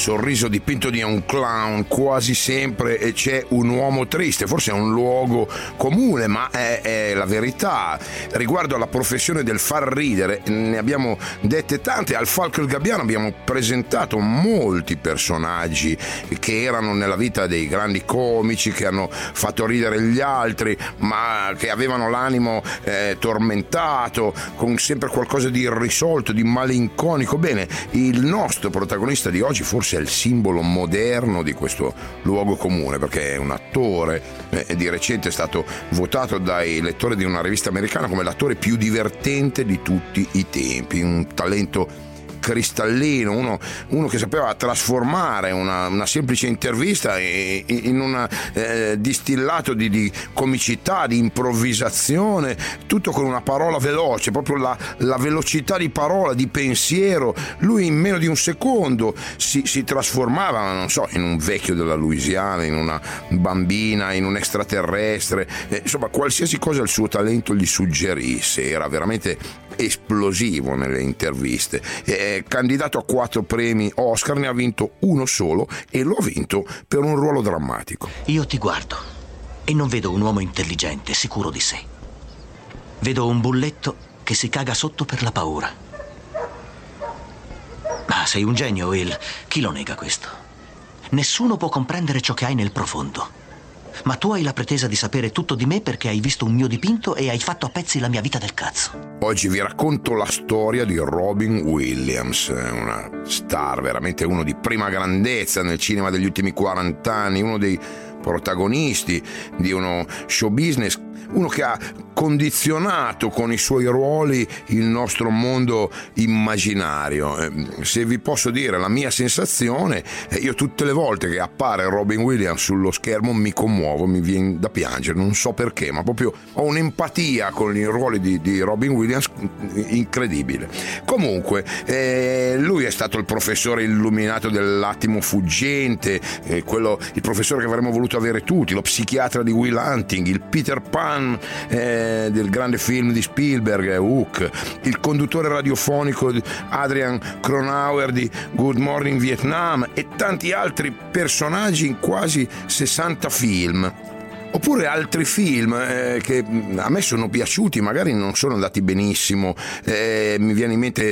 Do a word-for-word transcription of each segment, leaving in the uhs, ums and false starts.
sorriso dipinto di un clown, quasi sempre c'è un uomo triste. Forse è un luogo comune, ma è, è la verità. Riguardo alla professione del far ridere, ne abbiamo dette tante. Al Falco e il Gabbiano abbiamo presentato molti personaggi che erano nella vita dei grandi comici, che hanno fatto ridere gli altri, ma che avevano l'animo eh, tormentato, con sempre qualcosa di irrisolto, di malinconico. Bene, il nostro protagonista di oggi forse è il simbolo moderno di questo luogo comune, perché è un attore, eh, di recente è stato votato dai lettori di una rivista americana come l'attore più divertente di tutti i tempi, un talento cristallino, uno, uno che sapeva trasformare una, una semplice intervista in un eh, distillato di, di comicità, di improvvisazione, tutto con una parola veloce, proprio la, la velocità di parola, di pensiero. Lui in meno di un secondo si, si trasformava, non so, in un vecchio della Louisiana, in una bambina, in un extraterrestre, eh, insomma qualsiasi cosa il suo talento gli suggerisse. Era veramente esplosivo nelle interviste. È candidato a quattro premi Oscar, ne ha vinto uno solo e lo ha vinto per un ruolo drammatico. Io ti guardo e non vedo un uomo intelligente, sicuro di sé. Vedo un bulletto che si caga sotto per la paura. Ma sei un genio, Will. Chi lo nega questo? Nessuno può comprendere ciò che hai nel profondo. Ma tu hai la pretesa di sapere tutto di me perché hai visto un mio dipinto e hai fatto a pezzi la mia vita del cazzo. Oggi vi racconto la storia di Robin Williams, una star, veramente uno di prima grandezza nel cinema degli ultimi quaranta anni, uno dei protagonisti di uno show business, uno che ha condizionato con i suoi ruoli il nostro mondo immaginario. Se vi posso dire la mia sensazione, io tutte le volte che appare Robin Williams sullo schermo mi commuovo, mi viene da piangere, non so perché, ma proprio ho un'empatia con i ruoli di, di Robin Williams incredibile. Comunque eh, lui è stato il professore illuminato dell'attimo fuggente, eh, quello, il professore che avremmo voluto avere tutti, lo psichiatra di Will Hunting, il Peter Pan eh, del grande film di Spielberg, Hook, il conduttore radiofonico Adrian Cronauer di Good Morning Vietnam e tanti altri personaggi in quasi sessanta film. Oppure altri film eh, che a me sono piaciuti, magari non sono andati benissimo. Eh, mi viene in mente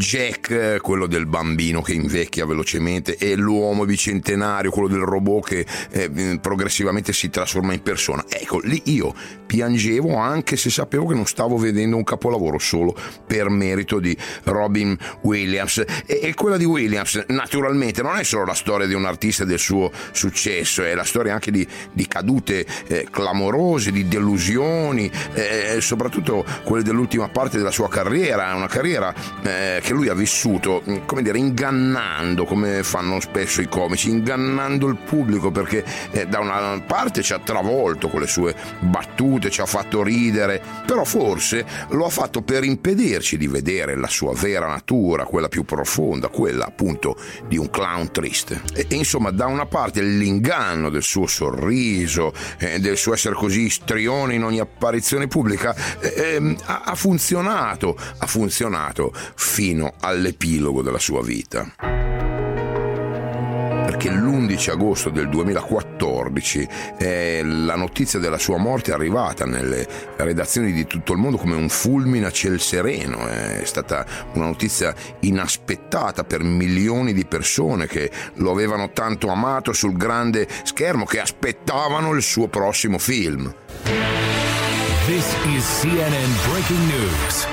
Jack, quello del bambino che invecchia velocemente, e L'uomo bicentenario, quello del robot che eh, progressivamente si trasforma in persona. Ecco, lì io piangevo anche se sapevo che non stavo vedendo un capolavoro solo per merito di Robin Williams. E, e quella di Williams, naturalmente, non è solo la storia di un artista e del suo successo, è la storia anche di, di cadute Eh, clamorose, di delusioni, eh, soprattutto quelle dell'ultima parte della sua carriera, una carriera eh, che lui ha vissuto, come dire, ingannando, come fanno spesso i comici, ingannando il pubblico, perché eh, da una parte ci ha travolto con le sue battute, ci ha fatto ridere, però forse lo ha fatto per impedirci di vedere la sua vera natura, quella più profonda, quella appunto di un clown triste. E, e insomma, da una parte l'inganno del suo sorriso, eh, del suo essere così istrione in ogni apparizione pubblica, eh, ha, ha funzionato, ha funzionato fino all'epilogo della sua vita. Perché l'undici agosto del duemilaquattordici eh, la notizia della sua morte è arrivata nelle redazioni di tutto il mondo come un fulmine a ciel sereno. È stata una notizia inaspettata per milioni di persone che lo avevano tanto amato sul grande schermo, che aspettavano il suo prossimo film. This is C N N Breaking News.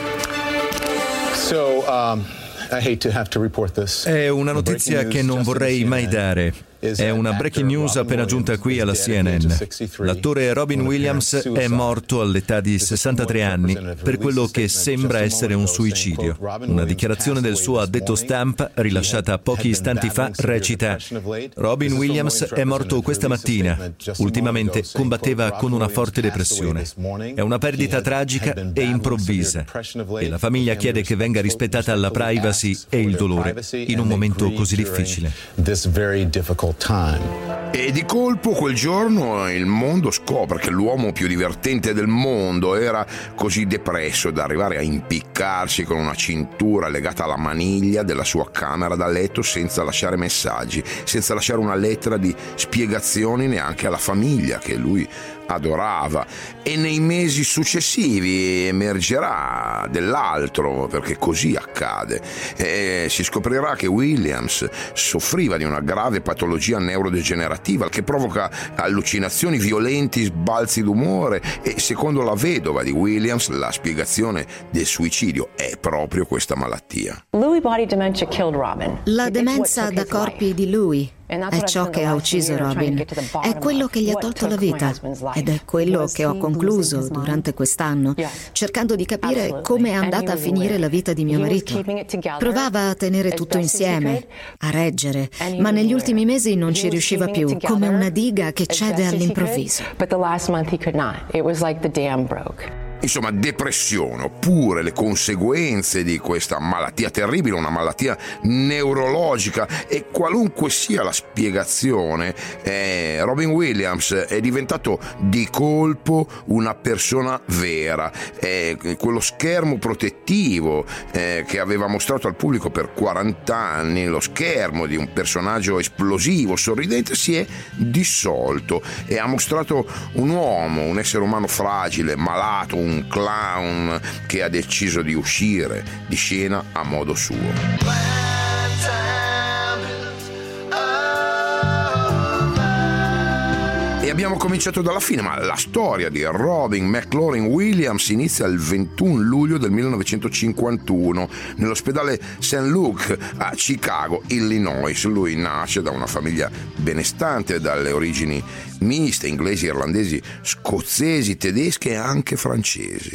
So, um... I hate to have to report this. È una notizia che non vorrei mai dare. È una breaking news appena giunta qui alla C N N. L'attore Robin Williams è morto all'età di sessantatré anni per quello che sembra essere un suicidio. Una dichiarazione del suo addetto stampa rilasciata pochi istanti fa recita: Robin Williams è morto questa mattina. Ultimamente combatteva con una forte depressione. È una perdita tragica e improvvisa e la famiglia chiede che venga rispettata la privacy e il dolore in un momento così difficile. Time. E di colpo quel giorno il mondo scopre che l'uomo più divertente del mondo era così depresso da arrivare a impiccarsi con una cintura legata alla maniglia della sua camera da letto senza lasciare messaggi, senza lasciare una lettera di spiegazioni neanche alla famiglia che lui adorava. E nei mesi successivi emergerà dell'altro, perché così accade. E si scoprirà che Williams soffriva di una grave patologia neurodegenerativa che provoca allucinazioni violenti, sbalzi d'umore, e secondo la vedova di Williams la spiegazione del suicidio è proprio questa malattia. La demenza da corpi di Louis è ciò che ha ucciso Robin, è quello che gli ha tolto la vita ed è quello che ho concluso durante quest'anno, cercando di capire come è andata a finire la vita di mio marito. Provava a tenere tutto insieme, a reggere, ma negli ultimi mesi non ci riusciva più, come una diga che cede all'improvviso. Insomma, depressione, oppure le conseguenze di questa malattia terribile, una malattia neurologica, e qualunque sia la spiegazione, eh, Robin Williams è diventato di colpo una persona vera. Eh, quello schermo protettivo eh, che aveva mostrato al pubblico per quaranta anni, lo schermo di un personaggio esplosivo, sorridente, si è dissolto e ha mostrato un uomo, un essere umano fragile, malato, un un clown che ha deciso di uscire di scena a modo suo. E abbiamo cominciato dalla fine, ma la storia di Robin McLaurin Williams inizia il ventuno luglio del millenovecentocinquantuno nell'ospedale Saint Luke a Chicago, Illinois. Lui nasce da una famiglia benestante, dalle origini miste, inglesi, irlandesi, scozzesi, tedesche e anche francesi.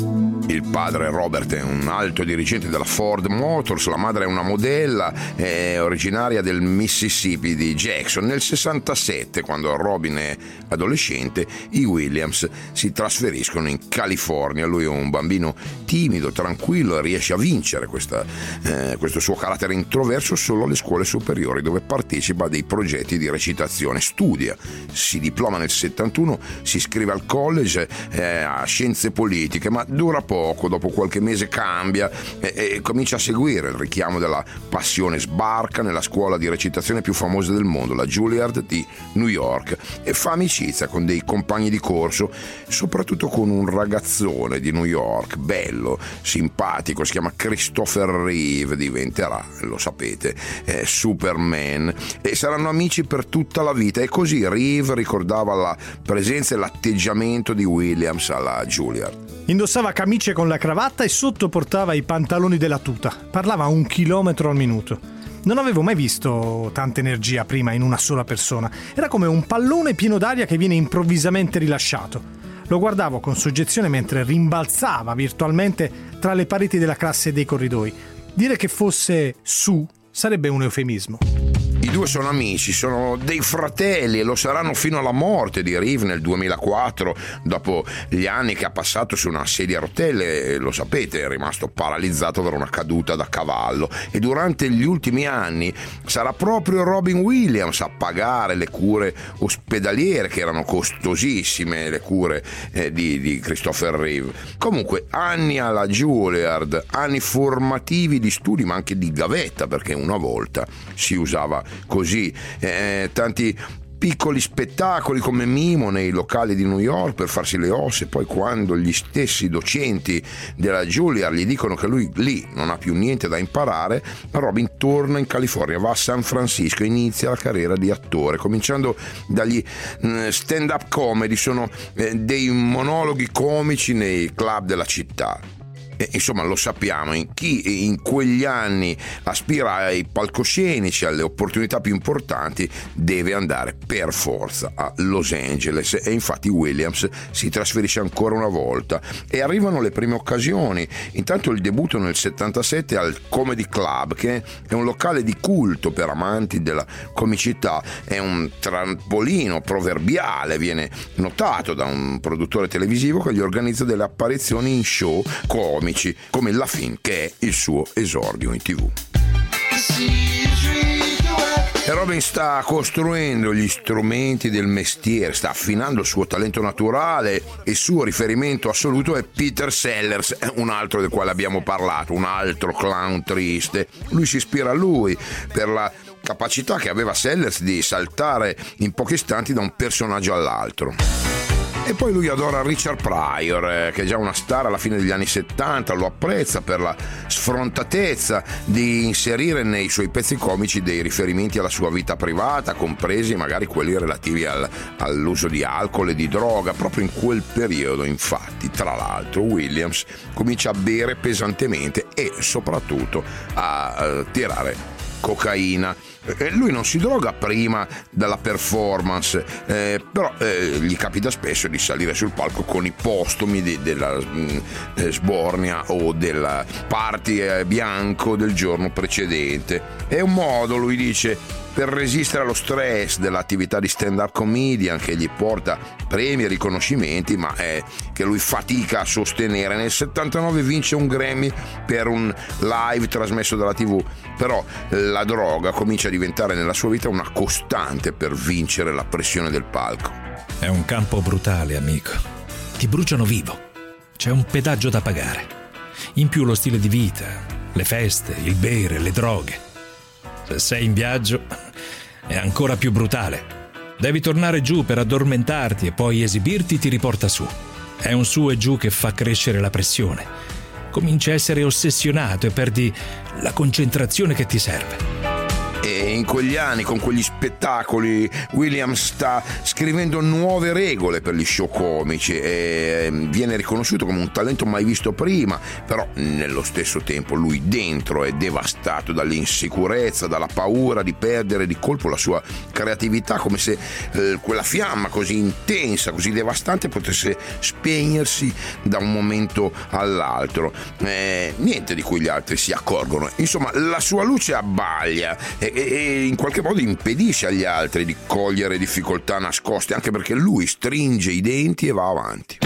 Il padre Robert è un alto dirigente della Ford Motors, la madre è una modella, è originaria del Mississippi, di Jackson. Nel sessantasette, quando Robin è adolescente, i Williams si trasferiscono in California. Lui è un bambino timido, tranquillo, e riesce a vincere questa, eh, questo suo carattere introverso solo alle scuole superiori, dove partecipa a dei progetti di recitazione, studia, si diploma nel settantuno, si iscrive al college eh, a scienze politiche, ma dura poco. Dopo qualche mese cambia e, e comincia a seguire il richiamo della passione, sbarca nella scuola di recitazione più famosa del mondo, la Juilliard di New York, e fa amicizia con dei compagni di corso, soprattutto con un ragazzone di New York, bello, simpatico, si chiama Christopher Reeve, diventerà, lo sapete, eh, Superman, e saranno amici per tutta la vita. E così Reeve ricordava la presenza e l'atteggiamento di Williams alla Juilliard. Indossava camicie con la cravatta e sotto portava i pantaloni della tuta. Parlava a un chilometro al minuto. Non avevo mai visto tanta energia prima in una sola persona. Era come un pallone pieno d'aria che viene improvvisamente rilasciato. Lo guardavo con soggezione mentre rimbalzava virtualmente tra le pareti della classe e dei corridoi. Dire che fosse su sarebbe un eufemismo. I due sono amici, sono dei fratelli e lo saranno fino alla morte di Reeve nel duemilaquattro, dopo gli anni che ha passato su una sedia a rotelle. Lo sapete, è rimasto paralizzato per una caduta da cavallo, e durante gli ultimi anni sarà proprio Robin Williams a pagare le cure ospedaliere, che erano costosissime, le cure eh, di, di Christopher Reeve. Comunque, anni alla Juilliard, anni formativi di studi, ma anche di gavetta, perché una volta si usava così, eh, tanti piccoli spettacoli come mimo nei locali di New York per farsi le ossa. E poi, quando gli stessi docenti della Juilliard gli dicono che lui lì non ha più niente da imparare, Robin torna in California, va a San Francisco e inizia la carriera di attore, cominciando dagli stand-up comedy. Sono eh, dei monologhi comici nei club della città. E, insomma, lo sappiamo, in chi in quegli anni aspira ai palcoscenici, alle opportunità più importanti, deve andare per forza a Los Angeles. E infatti Williams si trasferisce ancora una volta e arrivano le prime occasioni. Intanto il debutto nel settantasette al Comedy Club, che è un locale di culto per amanti della comicità, è un trampolino proverbiale, viene notato da un produttore televisivo che gli organizza delle apparizioni in show comici come Laugh-In, che è il suo esordio in tivù. E Robin sta costruendo gli strumenti del mestiere, sta affinando il suo talento naturale e il suo riferimento assoluto è Peter Sellers, un altro del quale abbiamo parlato, un altro clown triste. Lui si ispira a lui per la capacità che aveva Sellers di saltare in pochi istanti da un personaggio all'altro. E poi lui adora Richard Pryor, eh, che è già una star alla fine degli anni settanta, lo apprezza per la sfrontatezza di inserire nei suoi pezzi comici dei riferimenti alla sua vita privata, compresi magari quelli relativi al, all'uso di alcol e di droga. Proprio in quel periodo, infatti, tra l'altro, Williams comincia a bere pesantemente e soprattutto a, a tirare cocaina. Lui non si droga prima dalla performance, eh, però eh, gli capita spesso di salire sul palco con i postumi di, della mh, eh, sbornia o del party eh, bianco del giorno precedente. È un modo, lui dice, per resistere allo stress dell'attività di stand-up comedian che gli porta premi e riconoscimenti, ma è che lui fatica a sostenere. Nel settantanove vince un Grammy per un live trasmesso dalla tivù, però la droga comincia a diventare nella sua vita una costante per vincere la pressione del palco. È un campo brutale, amico. Ti bruciano vivo. C'è un pedaggio da pagare. In più lo stile di vita, le feste, il bere, le droghe. Se sei in viaggio è ancora più brutale. Devi tornare giù per addormentarti e poi esibirti ti riporta su. È un su e giù che fa crescere la pressione. Cominci a essere ossessionato e perdi la concentrazione che ti serve. E in quegli anni, con quegli spettacoli, Williams sta scrivendo nuove regole per gli show comici e viene riconosciuto come un talento mai visto prima, però nello stesso tempo lui dentro è devastato dall'insicurezza, dalla paura di perdere di colpo la sua creatività, come se eh, quella fiamma così intensa, così devastante potesse spegnersi da un momento all'altro. Eh, niente di cui gli altri si accorgono. Insomma, la sua luce abbaglia e e in qualche modo impedisce agli altri di cogliere difficoltà nascoste, anche perché lui stringe i denti e va avanti.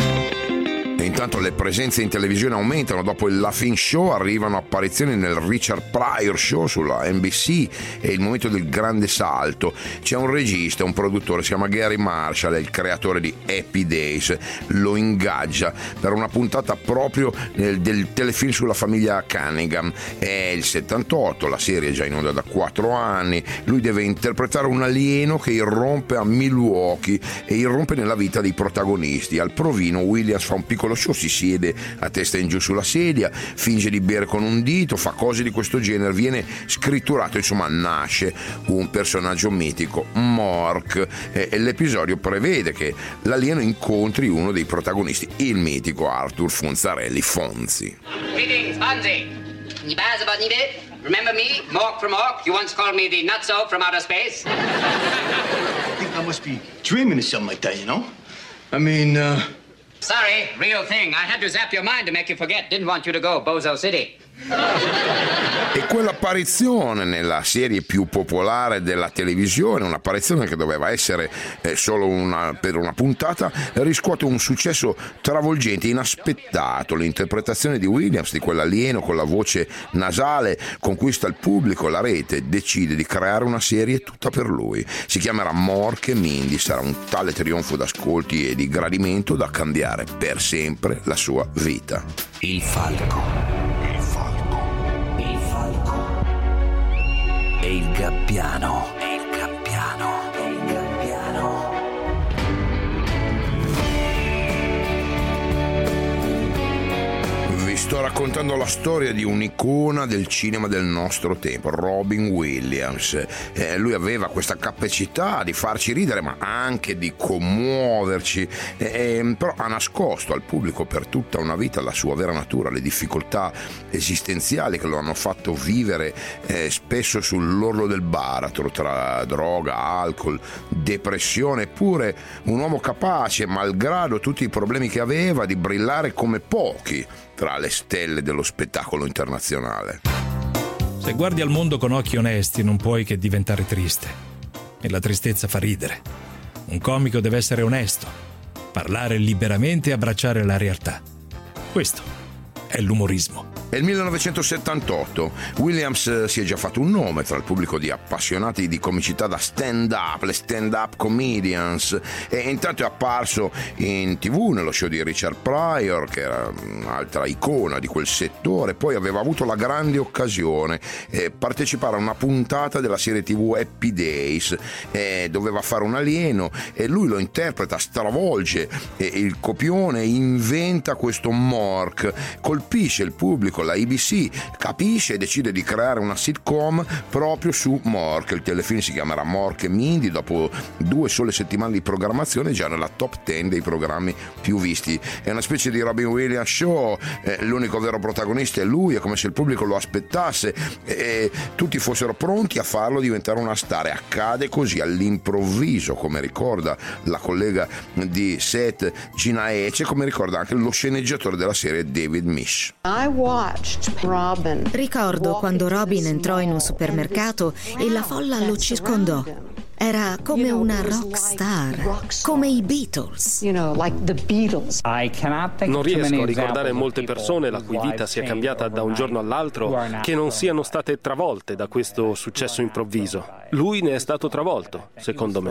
E intanto le presenze in televisione aumentano. Dopo il Laughing Show arrivano apparizioni nel Richard Pryor Show sulla N B C e il momento del grande salto. C'è un regista, un produttore, si chiama Gary Marshall, è il creatore di Happy Days, lo ingaggia per una puntata proprio del, del telefilm sulla famiglia Cunningham. È il settantotto, la serie è già in onda da quattro anni. Lui deve interpretare un alieno che irrompe a Milwaukee e irrompe nella vita dei protagonisti. Al provino Williams fa un piccolo show, si siede a testa in giù sulla sedia, finge di bere con un dito, fa cose di questo genere, viene scritturato, insomma nasce un personaggio mitico, Mork, e, e l'episodio prevede che l'alieno incontri uno dei protagonisti, il mitico Arthur Fonzarelli Fonzi. Greetings, Fonzie. Remember me, Mork from Mork? You once called me the nutso from outer space. I think I must be dreaming of something like that, you know? I mean, uh... Sorry, real thing. I had to zap your mind to make you forget. Didn't want you to go, Bozo City. E quell'apparizione nella serie più popolare della televisione, un'apparizione che doveva essere eh, solo una, per una puntata, riscuote un successo travolgente, inaspettato. L'interpretazione di Williams di quell'alieno con la voce nasale conquista il pubblico, la rete decide di creare una serie tutta per lui. Si chiamerà Mork e Mindy, sarà un tale trionfo d'ascolti e di gradimento da cambiare per sempre la sua vita. Il falco. E il gabbiano. E il gabbiano. E il gabbiano. Vi sto raccontando la storia di un'icona del cinema del nostro tempo, Robin Williams. Eh, lui aveva questa capacità di farci ridere, ma anche di commuoverci, eh, però ha nascosto al pubblico per tutta una vita la sua vera natura, le difficoltà esistenziali che lo hanno fatto vivere eh, spesso sull'orlo del baratro tra droga, alcol, depressione, eppure un uomo capace, malgrado tutti i problemi che aveva, di brillare come pochi tra le stelle dello spettacolo internazionale. Se guardi al mondo con occhi onesti non puoi che diventare triste. E la tristezza fa ridere. Un comico deve essere onesto, parlare liberamente e abbracciare la realtà. Questo è l'umorismo. È il millenovecentosettantotto. Williams si è già fatto un nome tra il pubblico di appassionati di comicità da stand-up, le stand-up comedians, e intanto è apparso in tivù nello show di Richard Pryor, che era un'altra icona di quel settore. Poi aveva avuto la grande occasione di eh, partecipare a una puntata della serie tivù Happy Days, eh, doveva fare un alieno e lui lo interpreta, stravolge eh, il copione, inventa questo Mork, colpisce il pubblico. La A B C capisce e decide di creare una sitcom proprio su Mork. Il telefilm si chiamerà Mork e Mindy. Dopo due sole settimane di programmazione già nella top dieci dei programmi più visti. È una specie di Robin Williams show, eh, l'unico vero protagonista è lui, è come se il pubblico lo aspettasse e tutti fossero pronti a farlo diventare una star. E accade così all'improvviso, come ricorda la collega di set Gina Ece, come ricorda anche lo sceneggiatore della serie David Mish. I watched Robin. Ricordo quando Robin entrò in un supermercato e la folla lo circondò. Era come una rock star, come i Beatles. Non riesco a ricordare molte persone la cui vita sia cambiata da un giorno all'altro che non siano state travolte da questo successo improvviso. Lui ne è stato travolto, secondo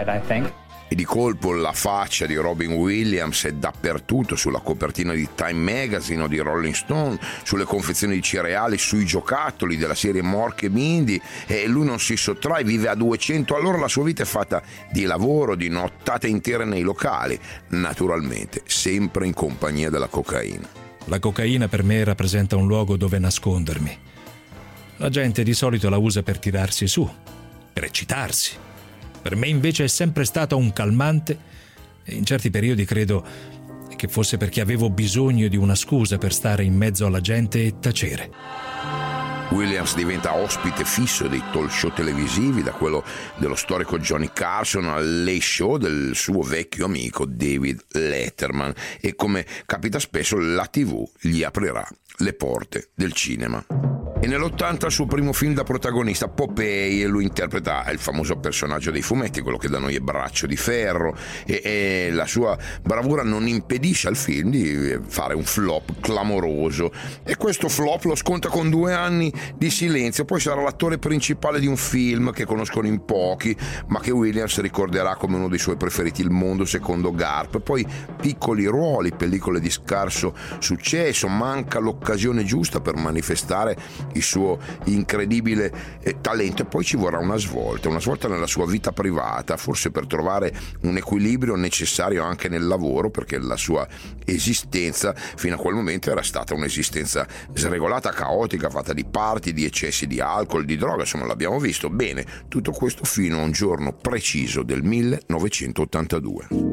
me. E di colpo la faccia di Robin Williams è dappertutto, sulla copertina di Time Magazine o di Rolling Stone, sulle confezioni di cereali, sui giocattoli della serie Mork e Mindy, e lui non si sottrae, vive a duecento all'ora. La sua vita è fatta di lavoro, di nottate intere nei locali, naturalmente sempre in compagnia della cocaina. La cocaina per me rappresenta un luogo dove nascondermi. La gente di solito la usa per tirarsi su, per eccitarsi. Per me invece è sempre stata un calmante e in certi periodi credo che fosse perché avevo bisogno di una scusa per stare in mezzo alla gente e tacere. Williams diventa ospite fisso dei talk show televisivi, da quello dello storico Johnny Carson al Late Show del suo vecchio amico David Letterman, e come capita spesso la tivù gli aprirà le porte del cinema. E nell'ottanta il suo primo film da protagonista, Popeye, lui interpreta il famoso personaggio dei fumetti, quello che da noi è Braccio di Ferro, e, e la sua bravura non impedisce al film di fare un flop clamoroso, e questo flop lo sconta con due anni di silenzio. Poi sarà l'attore principale di un film che conoscono in pochi, ma che Williams ricorderà come uno dei suoi preferiti, Il mondo secondo Garp. Poi piccoli ruoli, pellicole di scarso successo, manca l'occasione giusta per manifestare il suo incredibile eh, talento, e poi ci vorrà una svolta, una svolta nella sua vita privata, forse per trovare un equilibrio necessario anche nel lavoro, perché la sua esistenza fino a quel momento era stata un'esistenza sregolata, caotica, fatta di party, di eccessi di alcol, di droga, insomma l'abbiamo visto. Bene, tutto questo fino a un giorno preciso del millenovecentottantadue.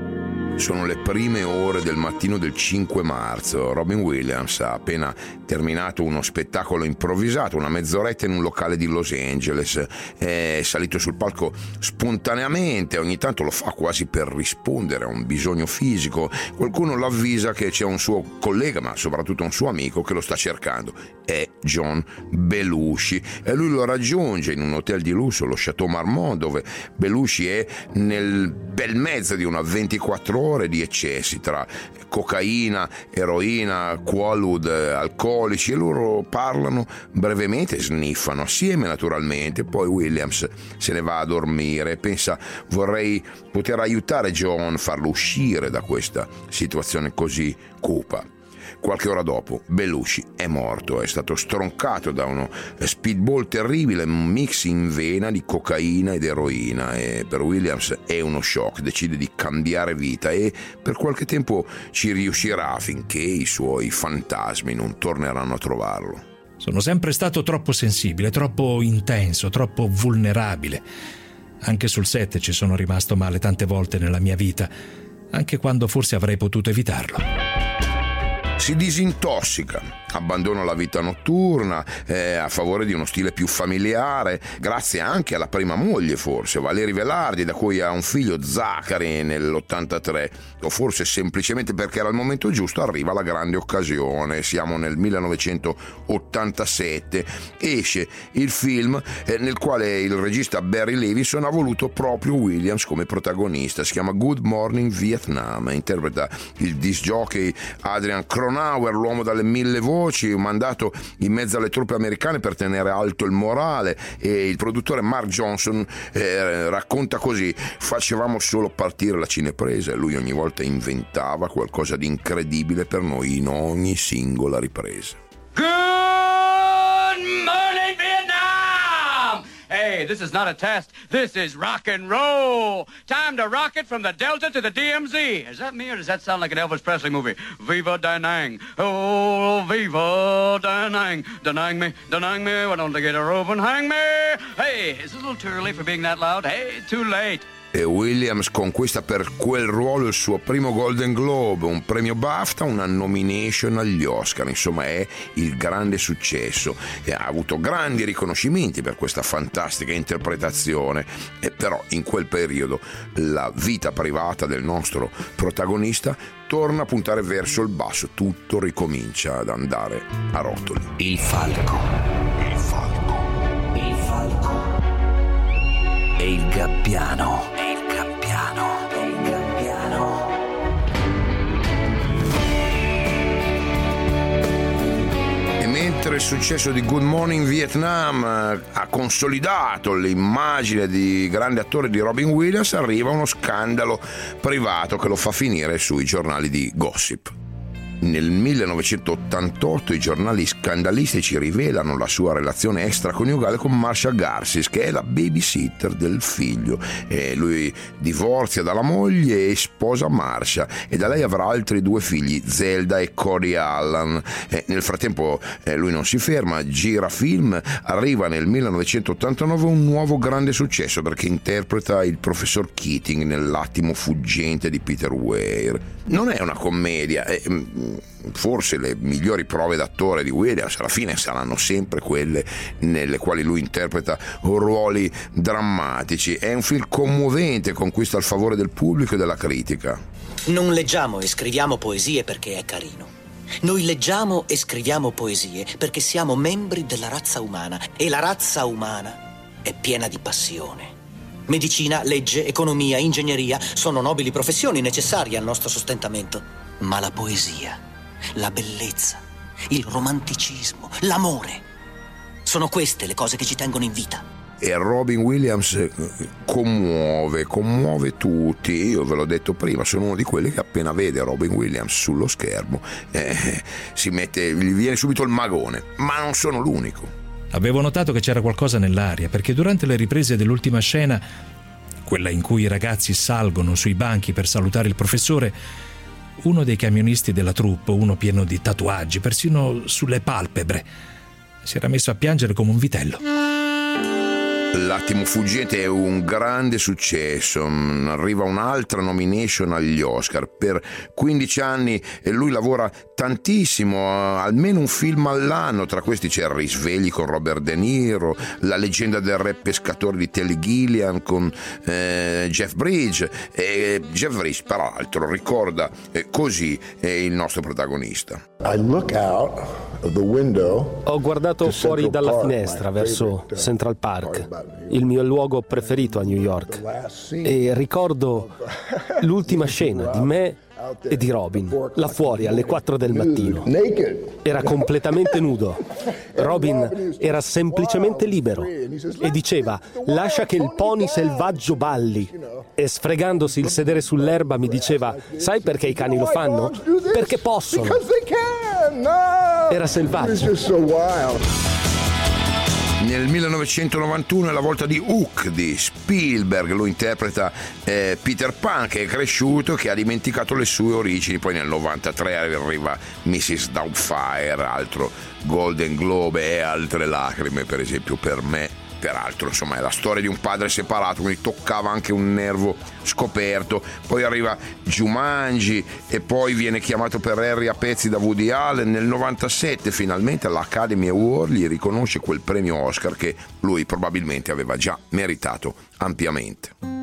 Sono le prime ore del mattino del cinque marzo. Robin Williams ha appena terminato uno spettacolo improvvisato, una mezz'oretta in un locale di Los Angeles. È salito sul palco spontaneamente, ogni tanto lo fa quasi per rispondere a un bisogno fisico. Qualcuno lo avvisa che c'è un suo collega, ma soprattutto un suo amico, che lo sta cercando. È John Belushi, e lui lo raggiunge in un hotel di lusso, lo Chateau Marmont, dove Belushi è nel bel mezzo di una ventiquattro ore di eccessi tra cocaina, eroina, qualud, alcolici, e loro parlano brevemente, sniffano assieme naturalmente. Poi Williams se ne va a dormire e pensa: vorrei poter aiutare John, farlo uscire da questa situazione così cupa. Qualche ora dopo Belushi è morto, è stato stroncato da uno speedball terribile, un mix in vena di cocaina ed eroina, e per Williams è uno shock. Decide di cambiare vita e per qualche tempo ci riuscirà finché i suoi fantasmi non torneranno a trovarlo. Sono sempre stato troppo sensibile, troppo intenso, troppo vulnerabile. Anche sul set ci sono rimasto male tante volte nella mia vita, anche quando forse avrei potuto evitarlo. Si disintossica, abbandona la vita notturna eh, a favore di uno stile più familiare, grazie anche alla prima moglie, forse, Valerie Velardi, da cui ha un figlio, Zachary, nell'ottantatré, o forse semplicemente perché era il momento giusto. Arriva la grande occasione. Siamo nel millenovecentottantasette, esce il film eh, nel quale il regista Barry Levinson ha voluto proprio Williams come protagonista. Si chiama Good Morning Vietnam, interpreta il disc jockey Adrian Cronenberg, Cronauer, l'uomo dalle mille voci, mandato in mezzo alle truppe americane per tenere alto il morale, e il produttore Mark Johnson eh, racconta così: facevamo solo partire la cinepresa e lui ogni volta inventava qualcosa di incredibile per noi in ogni singola ripresa. Good morning, Vietnam! Hey, this is not a test. This is rock and roll. Time to rock it from the Delta to the D M Z. Is that me or does that sound like an Elvis Presley movie? Viva Da Nang. Oh, viva Da Nang. Da Nang me, Da Nang me. Why don't they get a rope and hang me? Hey, is it a little too early for being that loud? Hey, too late. E Williams conquista per quel ruolo il suo primo Golden Globe, un premio BAFTA, una nomination agli Oscar. Insomma, è il grande successo e ha avuto grandi riconoscimenti per questa fantastica interpretazione. E però in quel periodo la vita privata del nostro protagonista torna a puntare verso il basso, tutto ricomincia ad andare a rotoli. Il falco, il falco, il falco e il gabbiano. Mentre il successo di Good Morning Vietnam ha consolidato l'immagine di grande attore di Robin Williams, arriva uno scandalo privato che lo fa finire sui giornali di gossip. Nel millenovecentottantotto i giornali scandalistici rivelano la sua relazione extraconiugale con Marcia Garsis, che è la babysitter del figlio. E lui divorzia dalla moglie e sposa Marcia, e da lei avrà altri due figli, Zelda e Cody Allan. E nel frattempo eh, lui non si ferma, gira film. Arriva nel millenovecentottantanove un nuovo grande successo perché interpreta il professor Keating nell'Attimo fuggente di Peter Weir. Non è una commedia, è, forse le migliori prove d'attore di Williams alla fine saranno sempre quelle nelle quali lui interpreta ruoli drammatici. È un film commovente, conquista il favore del pubblico e della critica. Non leggiamo e scriviamo poesie perché è carino. Noi leggiamo e scriviamo poesie perché siamo membri della razza umana, e la razza umana è piena di passione. Medicina, legge, economia, ingegneria sono nobili professioni necessarie al nostro sostentamento. Ma la poesia, la bellezza, il romanticismo, l'amore, sono queste le cose che ci tengono in vita. E Robin Williams commuove, commuove tutti. Io ve l'ho detto prima, sono uno di quelli che appena vede Robin Williams sullo schermo eh, si mette, gli viene subito il magone, ma non sono l'unico. Avevo notato che c'era qualcosa nell'aria, perché durante le riprese dell'ultima scena, quella in cui i ragazzi salgono sui banchi per salutare il professore, uno dei camionisti della troupe, uno pieno di tatuaggi, persino sulle palpebre, si era messo a piangere come un vitello. L'Attimo fuggente è un grande successo, arriva un'altra nomination agli Oscar. Per quindici anni e lui lavora tantissimo, almeno un film all'anno. Tra questi c'è Risvegli con Robert De Niro, La leggenda del re pescatore di Terry Gilliam con eh, Jeff Bridges. E Jeff Bridges, peraltro, ricorda eh, così eh, il nostro protagonista. I look out of the window. Ho guardato fuori dalla finestra verso Central Park, il mio luogo preferito a New York, e ricordo l'ultima scena di me e di Robin, là fuori alle quattro del mattino. Era completamente nudo. Robin era semplicemente libero e diceva: lascia che il pony selvaggio balli. E sfregandosi il sedere sull'erba mi diceva: sai perché i cani lo fanno? Perché possono. Era selvaggio. Nel millenovecentonovantuno è la volta di Hook di Spielberg. Lui interpreta eh, Peter Pan, che è cresciuto, che ha dimenticato le sue origini. Poi nel novantatré arriva missus Doubtfire, altro Golden Globe, e altre lacrime, per esempio, per me. Peraltro, insomma, è la storia di un padre separato, quindi toccava anche un nervo scoperto. Poi arriva Jumanji e poi viene chiamato per Harry a pezzi da Woody Allen. Nel novantasette finalmente l'Academy Award gli riconosce quel premio Oscar che lui probabilmente aveva già meritato ampiamente.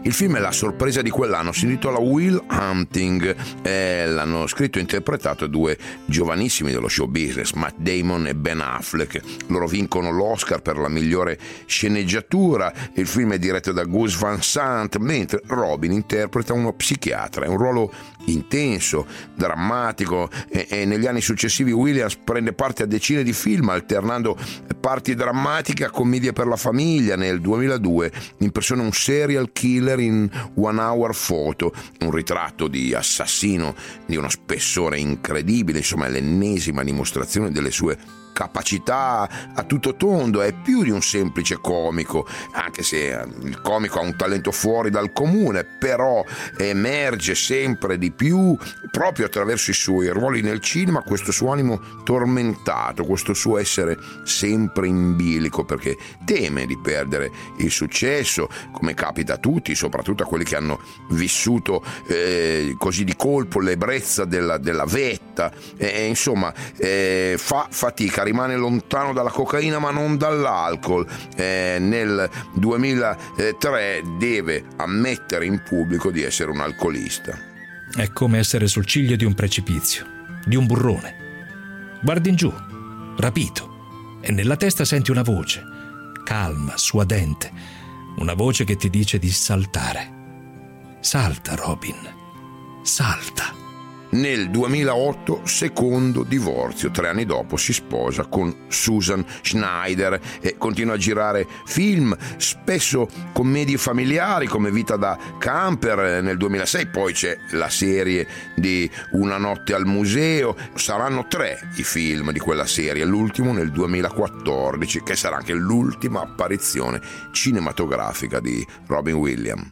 Il film è la sorpresa di quell'anno, si intitola Will Hunting, eh, l'hanno scritto e interpretato due giovanissimi dello show business, Matt Damon e Ben Affleck. Loro vincono l'Oscar per la migliore sceneggiatura. Il film è diretto da Gus Van Sant, mentre Robin interpreta uno psichiatra. È un ruolo intenso, drammatico, e, e negli anni successivi Williams prende parte a decine di film, alternando parti drammatiche a commedie per la famiglia. Nel duemiladue impersona un serial killer in One Hour Photo, un ritratto di assassino di uno spessore incredibile, insomma è l'ennesima dimostrazione delle sue capacità a tutto tondo. È più di un semplice comico, anche se il comico ha un talento fuori dal comune, però emerge sempre di più proprio attraverso i suoi ruoli nel cinema, questo suo animo tormentato, questo suo essere sempre in bilico perché teme di perdere il successo, come capita a tutti, soprattutto a quelli che hanno vissuto eh, così di colpo l'ebbrezza della, della vetta, e, insomma eh, fa fatica, rimane lontano dalla cocaina ma non dall'alcol. Eh, nel duemilatré deve ammettere in pubblico di essere un alcolista. È come essere sul ciglio di un precipizio, di un burrone. Guardi in giù, rapito, e nella testa senti una voce, calma, suadente, una voce che ti dice di saltare. Salta, Robin, salta. Nel duemilaotto, secondo divorzio, tre anni dopo si sposa con Susan Schneider e continua a girare film, spesso commedie familiari come Vita da camper nel duemilasei, poi c'è la serie di Una notte al museo. Saranno tre i film di quella serie, l'ultimo nel duemilaquattordici, che sarà anche l'ultima apparizione cinematografica di Robin Williams.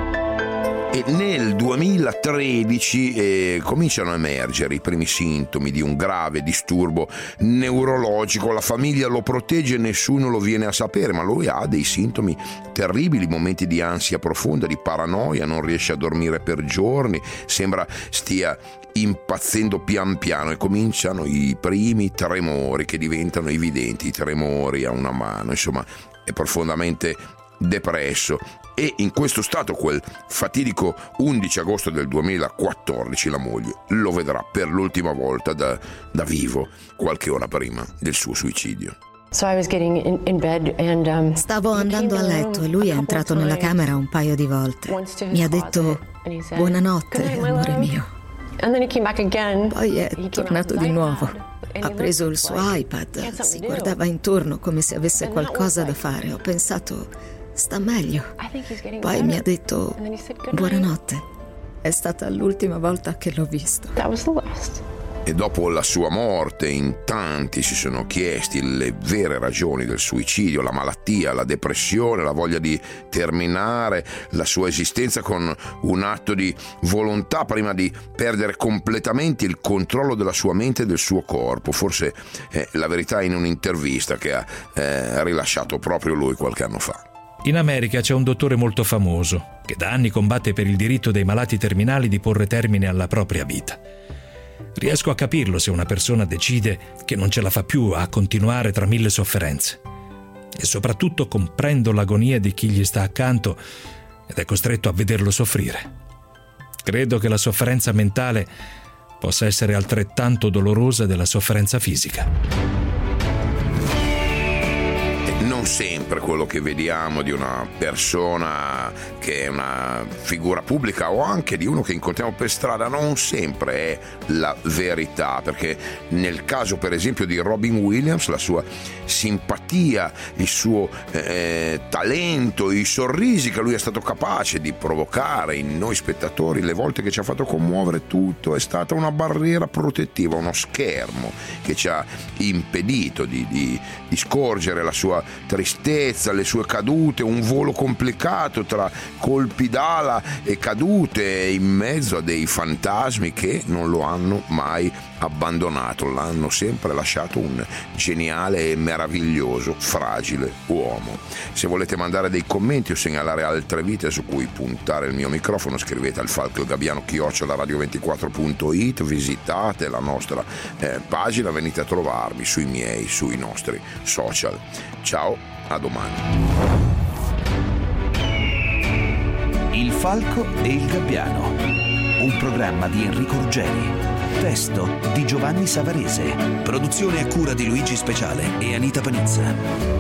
E nel duemilatredici eh, cominciano a emergere i primi sintomi di un grave disturbo neurologico. La famiglia lo protegge e nessuno lo viene a sapere, ma lui ha dei sintomi terribili, momenti di ansia profonda, di paranoia, non riesce a dormire per giorni, sembra stia impazzendo pian piano e cominciano i primi tremori che diventano evidenti, i tremori a una mano, insomma è profondamente depresso. E in questo stato quel fatidico undici agosto del duemilaquattordici la moglie lo vedrà per l'ultima volta da, da vivo, qualche ora prima del suo suicidio. Stavo andando a letto e lui è entrato nella camera un paio di volte. Mi ha detto buonanotte, amore mio. Poi è tornato di nuovo. Ha preso il suo iPad, si guardava intorno come se avesse qualcosa da fare. Ho pensato sta meglio. Poi mi ha detto buonanotte. È stata l'ultima volta che l'ho visto. E dopo la sua morte in tanti si sono chiesti le vere ragioni del suicidio, la malattia, la depressione, la voglia di terminare la sua esistenza con un atto di volontà prima di perdere completamente il controllo della sua mente e del suo corpo. Forse è la verità in un'intervista che ha eh, rilasciato proprio lui qualche anno fa. In America c'è un dottore molto famoso che da anni combatte per il diritto dei malati terminali di porre termine alla propria vita. Riesco a capirlo se una persona decide che non ce la fa più a continuare tra mille sofferenze. E soprattutto comprendo l'agonia di chi gli sta accanto ed è costretto a vederlo soffrire. Credo che la sofferenza mentale possa essere altrettanto dolorosa della sofferenza fisica. Non sempre quello che vediamo di una persona che è una figura pubblica o anche di uno che incontriamo per strada non sempre è la verità, perché nel caso per esempio di Robin Williams la sua simpatia, il suo eh, talento, i sorrisi che lui è stato capace di provocare in noi spettatori, le volte che ci ha fatto commuovere, tutto è stata una barriera protettiva, uno schermo che ci ha impedito di, di, di scorgere la sua tristezza, le sue cadute, un volo complicato tra colpi d'ala e cadute in mezzo a dei fantasmi che non lo hanno mai abbandonato, l'hanno sempre lasciato un geniale e meraviglioso, fragile uomo. Se volete mandare dei commenti o segnalare altre vite su cui puntare il mio microfono, scrivete al falco gabbiano chiocciola radio ventiquattro punto it, visitate la nostra eh, pagina, venite a trovarmi sui miei, sui nostri social. Ciao, a domani. Il Falco e il Gabbiano, un programma di Enrico Ruggeri, testo di Giovanni Savarese, produzione a cura di Luigi Speciale e Anita Panizza.